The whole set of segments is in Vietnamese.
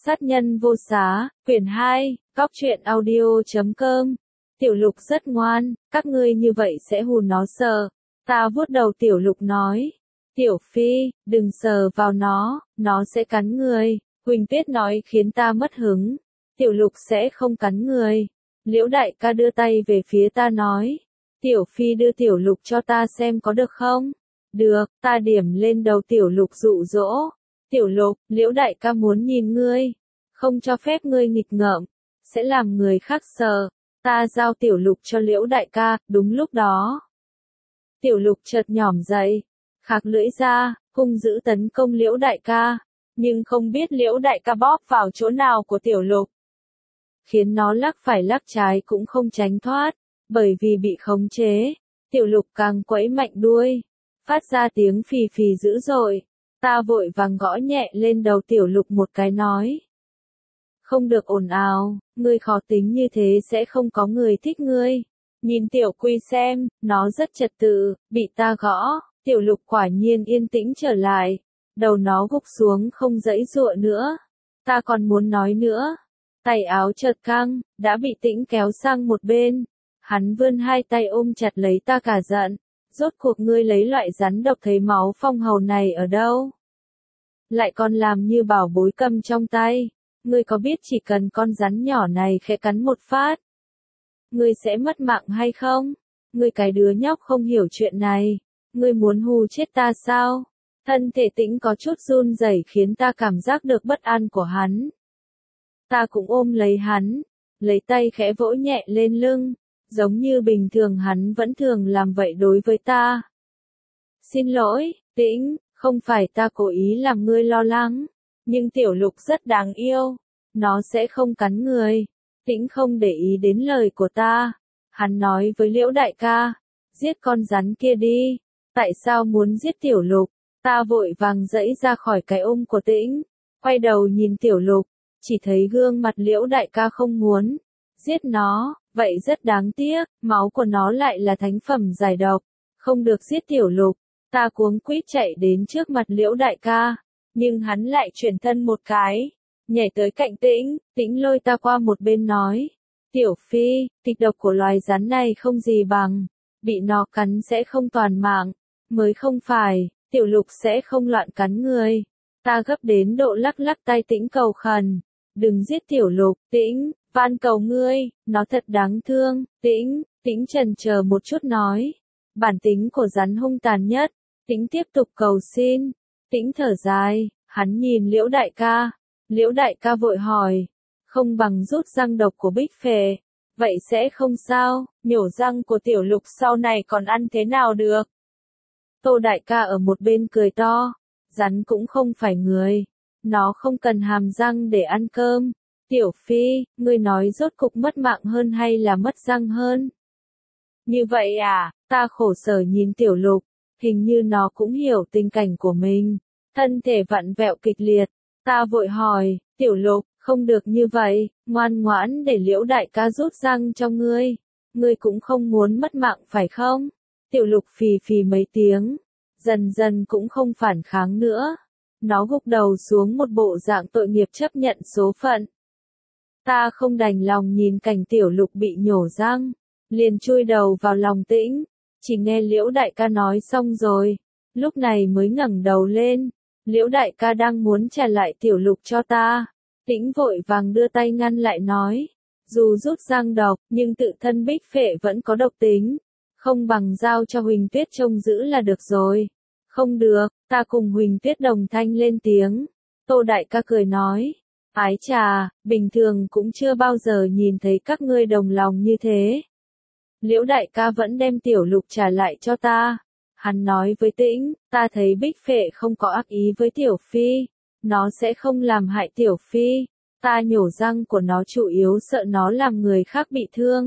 Sát nhân vô xá, quyển 2, Góc truyện audio.com. Tiểu Lục rất ngoan, các ngươi như vậy sẽ hù nó sợ. Ta vuốt đầu Tiểu Lục nói. Tiểu Phi, đừng sờ vào nó sẽ cắn người. Huỳnh Tuyết nói khiến ta mất hứng. Tiểu Lục sẽ không cắn người. Liễu đại ca đưa tay về phía ta nói. Tiểu Phi đưa Tiểu Lục cho ta xem có được không? Được, ta điểm lên đầu Tiểu Lục dụ dỗ. Tiểu Lục, Liễu đại ca muốn nhìn ngươi. Không cho phép ngươi nghịch ngợm. Sẽ làm người khác sợ. Ta giao Tiểu Lục cho Liễu đại ca, đúng lúc đó. Tiểu Lục chợt nhỏm dậy. Khạc lưỡi ra, hung dữ tấn công Liễu đại ca. Nhưng không biết Liễu đại ca bóp vào chỗ nào của Tiểu Lục. Khiến nó lắc phải lắc trái cũng không tránh thoát. Bởi vì bị khống chế. Tiểu Lục càng quẫy mạnh đuôi. Phát ra tiếng phì phì dữ dội. Ta vội vàng gõ nhẹ lên đầu Tiểu Lục một cái nói. Không được ồn ào, ngươi khó tính như thế sẽ không có người thích ngươi. Nhìn Tiểu Quy xem, nó rất trật tự, bị ta gõ, Tiểu Lục quả nhiên yên tĩnh trở lại. Đầu nó gục xuống không giãy giụa nữa. Ta còn muốn nói nữa. Tay áo chợt căng, đã bị Tĩnh kéo sang một bên. Hắn vươn hai tay ôm chặt lấy ta cả giận. Rốt cuộc ngươi lấy loại rắn độc thấy máu phong hầu này ở đâu? Lại còn làm như bảo bối cầm trong tay. Ngươi có biết chỉ cần con rắn nhỏ này khẽ cắn một phát, ngươi sẽ mất mạng hay không? Ngươi cái đứa nhóc không hiểu chuyện này. Ngươi muốn hù chết ta sao? Thân thể Tĩnh có chút run rẩy khiến ta cảm giác được bất an của hắn. Ta cũng ôm lấy hắn, lấy tay khẽ vỗ nhẹ lên lưng, giống như bình thường hắn vẫn thường làm vậy đối với ta. Xin lỗi, Tĩnh, không phải ta cố ý làm ngươi lo lắng, nhưng Tiểu Lục rất đáng yêu, nó sẽ không cắn người. Tĩnh không để ý đến lời của ta. Hắn nói với Liễu đại ca, giết con rắn kia đi. Tại sao muốn giết Tiểu Lục? Ta vội vàng giãy ra khỏi cái ôm của Tĩnh, quay đầu nhìn Tiểu Lục, chỉ thấy gương mặt Liễu đại ca không muốn giết nó, vậy rất đáng tiếc, máu của nó lại là thánh phẩm giải độc, không được giết Tiểu Lục. Ta cuống quýt chạy đến trước mặt Liễu đại ca, nhưng hắn lại chuyển thân một cái, nhảy tới cạnh Tĩnh. Tĩnh lôi ta qua một bên nói, Tiểu Phi, kịch độc của loài rắn này không gì bằng, bị nó cắn sẽ không toàn mạng, mới không phải, Tiểu Lục sẽ không loạn cắn người. Ta gấp đến độ lắc lắc tay Tĩnh cầu khẩn, đừng giết Tiểu Lục, Tĩnh, van cầu ngươi, nó thật đáng thương. Tĩnh chần chờ một chút nói, bản tính của rắn hung tàn nhất. Tĩnh tiếp tục cầu xin. Tĩnh thở dài, hắn nhìn Liễu đại ca. Liễu đại ca vội hỏi, không bằng rút răng độc của Bích Phệ, vậy sẽ không sao, nhổ răng của Tiểu Lục sau này còn ăn thế nào được? Tô đại ca ở một bên cười to, rắn cũng không phải người, nó không cần hàm răng để ăn cơm. Tiểu Phi, ngươi nói rốt cục mất mạng hơn hay là mất răng hơn? Như vậy à? Ta khổ sở nhìn Tiểu Lục, hình như nó cũng hiểu tình cảnh của mình, thân thể vặn vẹo kịch liệt. Ta vội hỏi, Tiểu Lục, không được như vậy, ngoan ngoãn để Liễu đại ca rút răng cho ngươi. Ngươi cũng không muốn mất mạng phải không? Tiểu Lục phì phì mấy tiếng, dần dần cũng không phản kháng nữa. Nó gục đầu xuống một bộ dạng tội nghiệp chấp nhận số phận. Ta không đành lòng nhìn cảnh Tiểu Lục bị nhổ răng, liền chui đầu vào lòng Tĩnh. Chỉ nghe Liễu đại ca nói xong rồi, lúc này mới ngẩng đầu lên. Liễu đại ca đang muốn trả lại Tiểu Lục cho ta. Tĩnh vội vàng đưa tay ngăn lại nói, dù rút răng độc, nhưng tự thân Bích Phệ vẫn có độc tính, không bằng giao cho Huỳnh Tuyết trông giữ là được rồi. Không được, ta cùng Huỳnh Tuyết đồng thanh lên tiếng. Tô đại ca cười nói, ái chà, bình thường cũng chưa bao giờ nhìn thấy các ngươi đồng lòng như thế. Liễu đại ca vẫn đem Tiểu Lục trả lại cho ta. Hắn nói với Tĩnh, ta thấy Bích Phệ không có ác ý với Tiểu Phi, nó sẽ không làm hại Tiểu Phi. Ta nhổ răng của nó chủ yếu sợ nó làm người khác bị thương.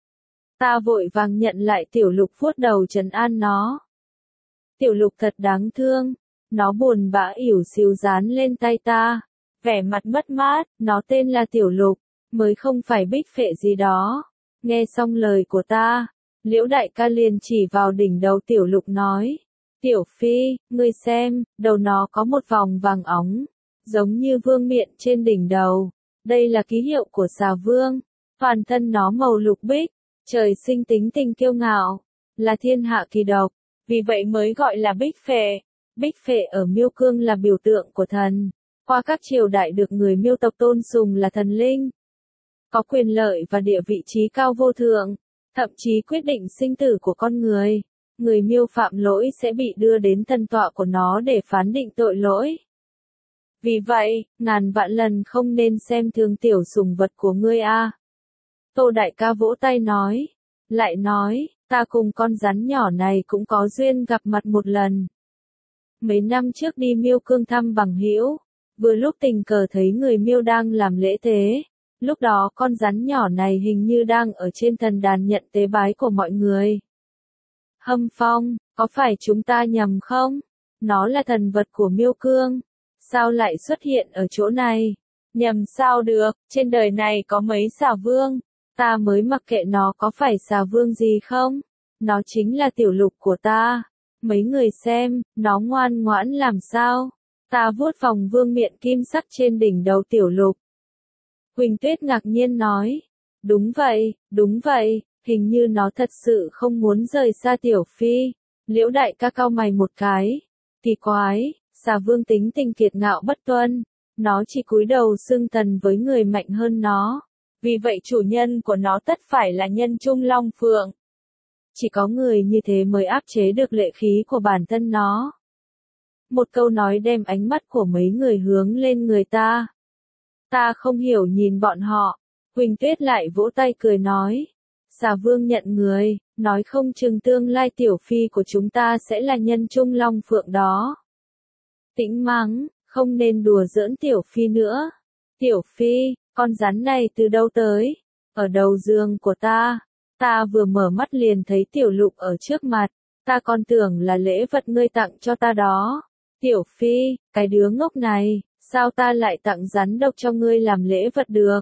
Ta vội vàng nhận lại Tiểu Lục vuốt đầu trấn an nó. Tiểu Lục thật đáng thương, nó buồn bã ỉu xìu dán lên tay ta, vẻ mặt mất mát. Nó tên là Tiểu Lục, mới không phải Bích Phệ gì đó. Nghe xong lời của ta, Liễu đại ca liền chỉ vào đỉnh đầu Tiểu Lục nói, Tiểu Phi, ngươi xem, đầu nó có một vòng vàng óng, giống như vương miện trên đỉnh đầu. Đây là ký hiệu của xà vương, toàn thân nó màu lục bích, trời sinh tính tình kiêu ngạo, là thiên hạ kỳ độc, vì vậy mới gọi là bích phệ. Bích phệ ở Miêu Cương là biểu tượng của thần, qua các triều đại được người Miêu tộc tôn sùng là thần linh, có quyền lợi và địa vị trí cao vô thượng, thậm chí quyết định sinh tử của con người. Người Miêu phạm lỗi sẽ bị đưa đến thần tọa của nó để phán định tội lỗi. Vì vậy, ngàn vạn lần không nên xem thường tiểu sủng vật của ngươi a. Tô đại ca vỗ tay nói, lại nói, ta cùng con rắn nhỏ này cũng có duyên gặp mặt một lần. Mấy năm trước đi Miêu Cương thăm bằng hữu, vừa lúc tình cờ thấy người Miêu đang làm lễ tế, lúc đó con rắn nhỏ này hình như đang ở trên thần đàn nhận tế bái của mọi người. Hâm Phong, có phải chúng ta nhầm không? Nó là thần vật của Miêu Cương, sao lại xuất hiện ở chỗ này? Nhầm sao được, trên đời này có mấy xà vương, ta mới mặc kệ nó có phải xà vương gì không? Nó chính là tiểu lục của ta. Mấy người xem, nó ngoan ngoãn làm sao? Ta vuốt vòng vương miện kim sắc trên đỉnh đầu tiểu lục. Quỳnh Tuyết ngạc nhiên nói, đúng vậy, hình như nó thật sự không muốn rời xa tiểu phi. Liễu đại ca cau mày một cái, kỳ quái, xà vương tính tình kiệt ngạo bất tuân, nó chỉ cúi đầu xưng thần với người mạnh hơn nó, vì vậy chủ nhân của nó tất phải là nhân trung long phượng. Chỉ có người như thế mới áp chế được lệ khí của bản thân nó. Một câu nói đem ánh mắt của mấy người hướng lên người ta. Ta không hiểu nhìn bọn họ. Quỳnh Tuyết lại vỗ tay cười nói. Xà vương nhận người, nói không chừng tương lai tiểu phi của chúng ta sẽ là nhân trung long phượng đó. Tĩnh mắng, không nên đùa giỡn tiểu phi nữa. Tiểu phi, con rắn này từ đâu tới? Ở đầu giường của ta. Ta vừa mở mắt liền thấy tiểu lục ở trước mặt, ta còn tưởng là lễ vật ngươi tặng cho ta đó. Tiểu phi, cái đứa ngốc này, sao ta lại tặng rắn độc cho ngươi làm lễ vật được?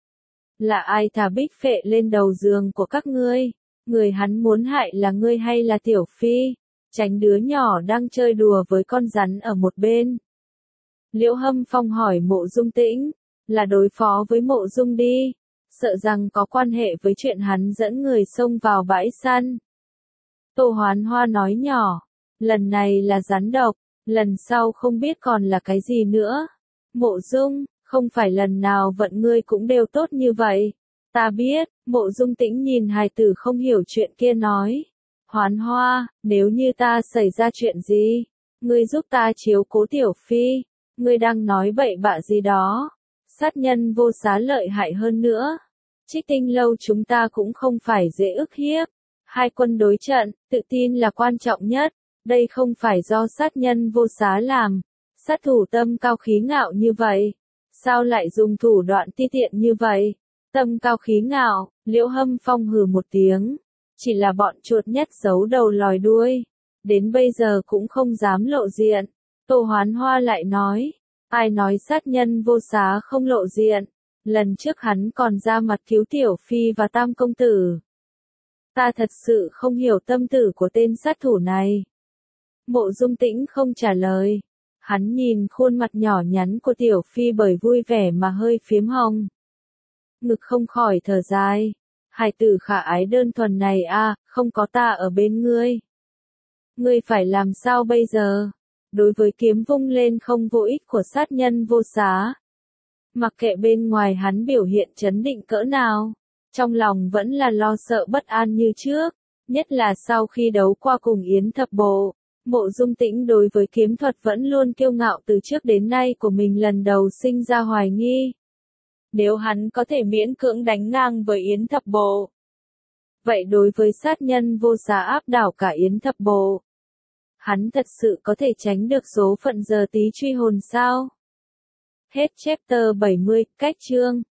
Là ai thả bích phệ lên đầu giường của các ngươi? Người hắn muốn hại là ngươi hay là tiểu phi? Tránh đứa nhỏ đang chơi đùa với con rắn ở một bên. Liễu Hâm Phong hỏi Mộ Dung Tĩnh, là đối phó với Mộ Dung đi. Sợ rằng có quan hệ với chuyện hắn dẫn người xông vào bãi săn. Tô Hoán Hoa nói nhỏ, lần này là rắn độc, lần sau không biết còn là cái gì nữa. Mộ Dung, không phải lần nào vận ngươi cũng đều tốt như vậy. Ta biết, Mộ Dung Tĩnh nhìn hài tử không hiểu chuyện kia nói. Hoán Hoa, nếu như ta xảy ra chuyện gì, ngươi giúp ta chiếu cố tiểu phi, ngươi đang nói bậy bạ gì đó. Sát nhân vô xá lợi hại hơn nữa. Trích Tinh lâu chúng ta cũng không phải dễ ức hiếp. Hai quân đối trận, tự tin là quan trọng nhất. Đây không phải do sát nhân vô xá làm. Sát thủ tâm cao khí ngạo như vậy. Sao lại dùng thủ đoạn ti tiện như vậy? Tâm cao khí ngạo, Liễu Hâm Phong hừ một tiếng. Chỉ là bọn chuột nhất giấu đầu lòi đuôi. Đến bây giờ cũng không dám lộ diện. Tô Hoán Hoa lại nói. Ai nói sát nhân vô xá không lộ diện? Lần trước hắn còn ra mặt cứu tiểu phi và tam công tử. Ta thật sự không hiểu tâm tử của tên sát thủ này. Mộ Dung Tĩnh không trả lời. Hắn nhìn khuôn mặt nhỏ nhắn của tiểu phi bởi vui vẻ mà hơi phiếm hồng. Ngực không khỏi thở dài. Hài tử khả ái đơn thuần này a, không có ta ở bên ngươi. Ngươi phải làm sao bây giờ? Đối với kiếm vung lên không vô ích của sát nhân vô xá. Mặc kệ bên ngoài hắn biểu hiện trấn định cỡ nào, trong lòng vẫn là lo sợ bất an như trước, nhất là sau khi đấu qua cùng Yến Thập Bộ. Mộ Dung Tĩnh đối với kiếm thuật vẫn luôn kiêu ngạo từ trước đến nay của mình lần đầu sinh ra hoài nghi. Nếu hắn có thể miễn cưỡng đánh ngang với Yến Thập Bộ, vậy đối với sát nhân vô xá áp đảo cả Yến Thập Bộ, hắn thật sự có thể tránh được số phận giờ tí truy hồn sao? Hết chapter 70, cách chương.